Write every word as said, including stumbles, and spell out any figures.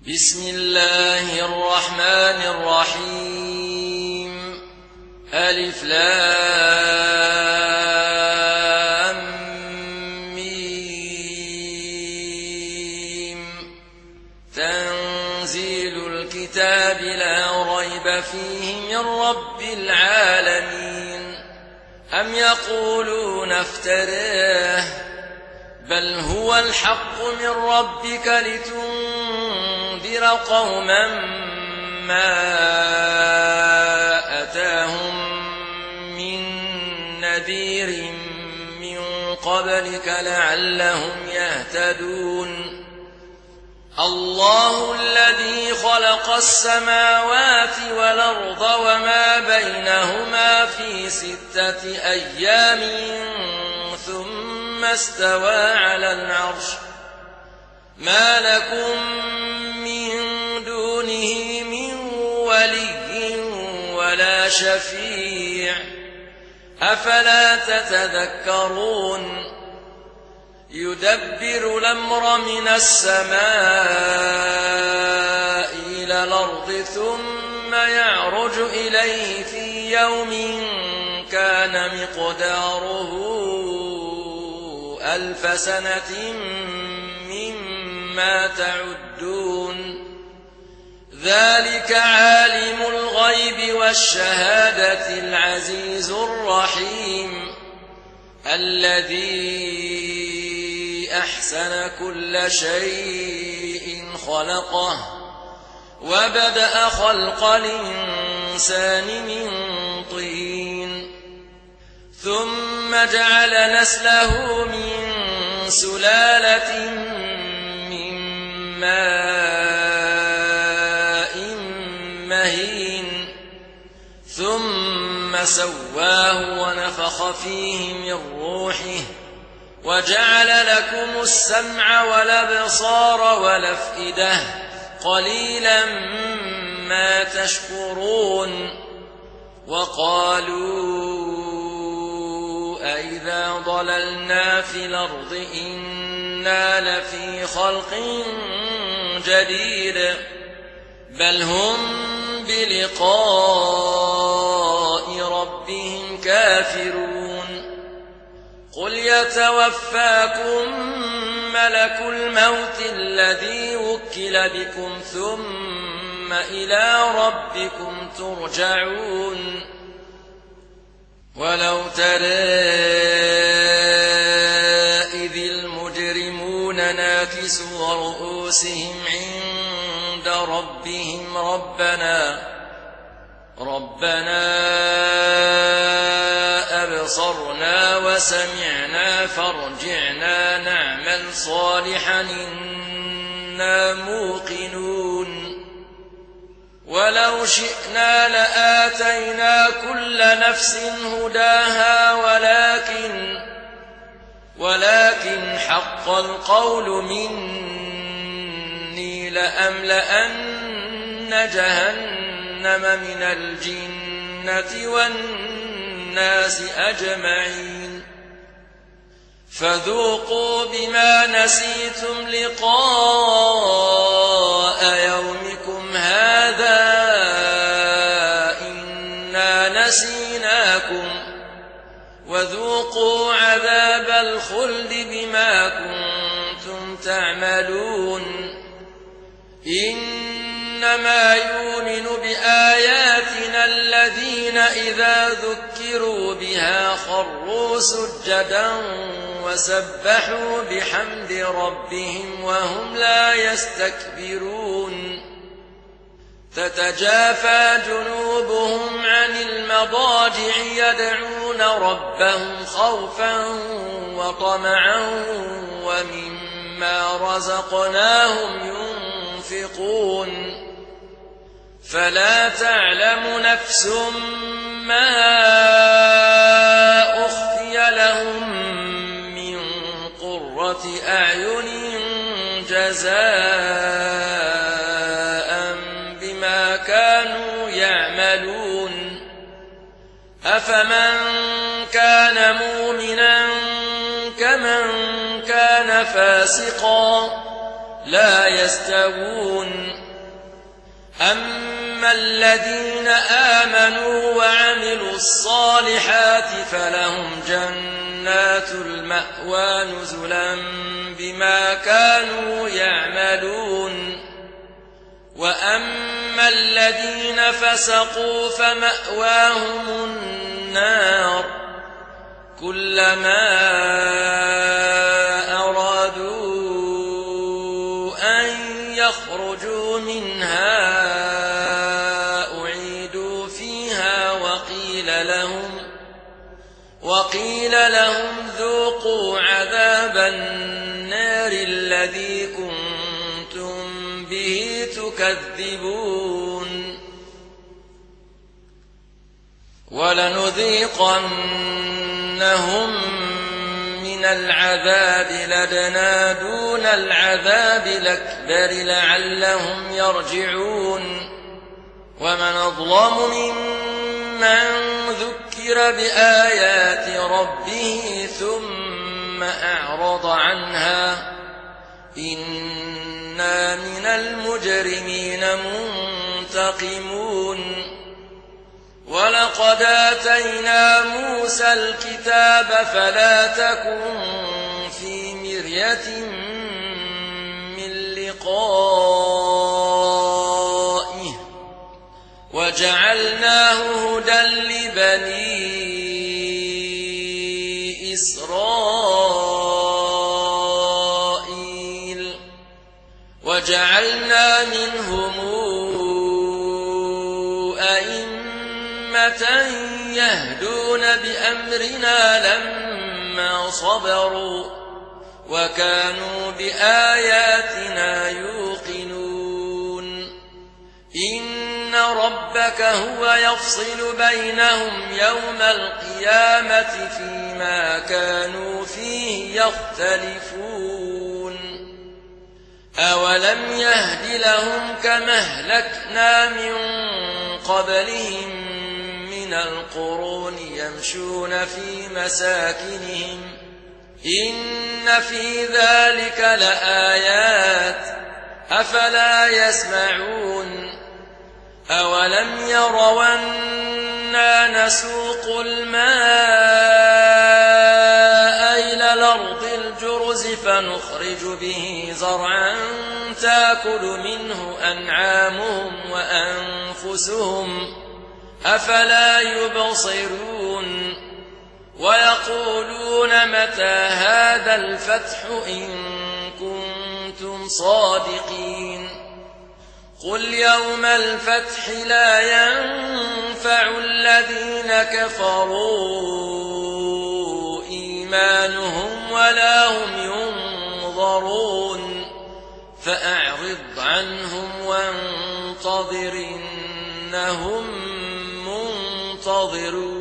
بسم الله الرحمن الرحيم. ألف لام ميم. تنزيل الكتاب لا ريب فيه من رب العالمين. أم يقولون افتراه بل هو الحق من ربك لتنذر قوما ما أتاهم من نذير من قبلك لعلهم يهتدون. الله الذي خلق السماوات والأرض وما بينهما في ستة أيام ثم استوى على العرش ما لكم من دونه من ولي ولا شفيع أفلا تتذكرون. يدبر الأمر من السماء إلى الأرض ثم يعرج إليه في يوم كان مقداره ألف سنة مما تعدون. ذلك عالم الغيب والشهادة العزيز الرحيم الذي أحسن كل شيء خلقه وبدأ خلق الإنسان من طين ثم جعل نسله من سلالة من ماء مهين ثم سواه ونفخ فيه من روحه وجعل لكم السمع والأبصار والأفئدة قليلا ما تشكرون. وقالوا أئذا ضللنا في الأرض إنا لفي خلق جديد بل هم بلقاء ربهم كافرون. قل يتوفاكم ملك الموت الذي وكل بكم ثم إلى ربكم ترجعون. ولو ترى إذ المجرمون ناكسوا رؤوسهم عند ربهم ربنا ربنا أبصرنا وسمعنا فارجعنا نعمل صالحا إنا موقنون. ولو شئنا لآتينا كل نفس هداها ولكن ولكن حق القول مني لأملأن جهنم من الجنة والناس أجمعين. فذوقوا بما نسيتم لقاء يومكم هذا إنا نسيناكم وذوقوا عذاب الخلد بما كنتم تعملون. إنما يؤمن بآياتنا الذين إذا ذكروا بها خروا سجدا وسبحوا بحمد ربهم وهم لا يستكبرون. تتجافى جنوبهم عن المضاجع يدعون ربهم خوفا وطمعا ومما رزقناهم ينفقون. فلا تعلم نفس ما أخفي لهم من قرة أعين جزاء بما كانوا يعملون. أفمن كان مؤمنا كمن كان فاسقا لا يستوون أما الذين آمنوا وعملوا الصالحات فلهم جنات المأوى نزلا بما كانوا يعملون وأما الذين فسقوا فمأواهم النار كلما أرادوا أن يخرجوا منها أعيدوا فيها وقيل لهم وقيل لهم ذوقوا عذاب النار الذي كنتم به تكذبون ولنذيقنهم من العذاب لدنا دون العذاب الأكبر لعلهم يرجعون ومن أظلم ممن ذكر بآيات ربه ثم أعرض عنها إنا من المجرمين منتقمون ولقد آتينا موسى الكتاب فلا تكن في مرية من لقائه وجعلناه هدى لبني إسرائيل وجعلنا منهم يهدون بأمرنا لما صبروا وكانوا بآياتنا يوقنون إن ربك هو يفصل بينهم يوم القيامة فيما كانوا فيه يختلفون أولم يهد لهم كما أهلكنا من قبلهم من القرون يمشون في مساكنهم إن في ذلك لآيات أفلا يسمعون أولم يروا أنا نسوق الماء إلى الأرض الجرز فنخرج به زرعا تأكل منه أنعامهم وأنفسهم أفلا يبصرون ويقولون متى هذا الفتح إن كنتم صادقين قل يوم الفتح لا ينفع الذين كفروا إيمانهم ولا هم ينظرون فأعرض عنهم وانتظر إنهم منتظرون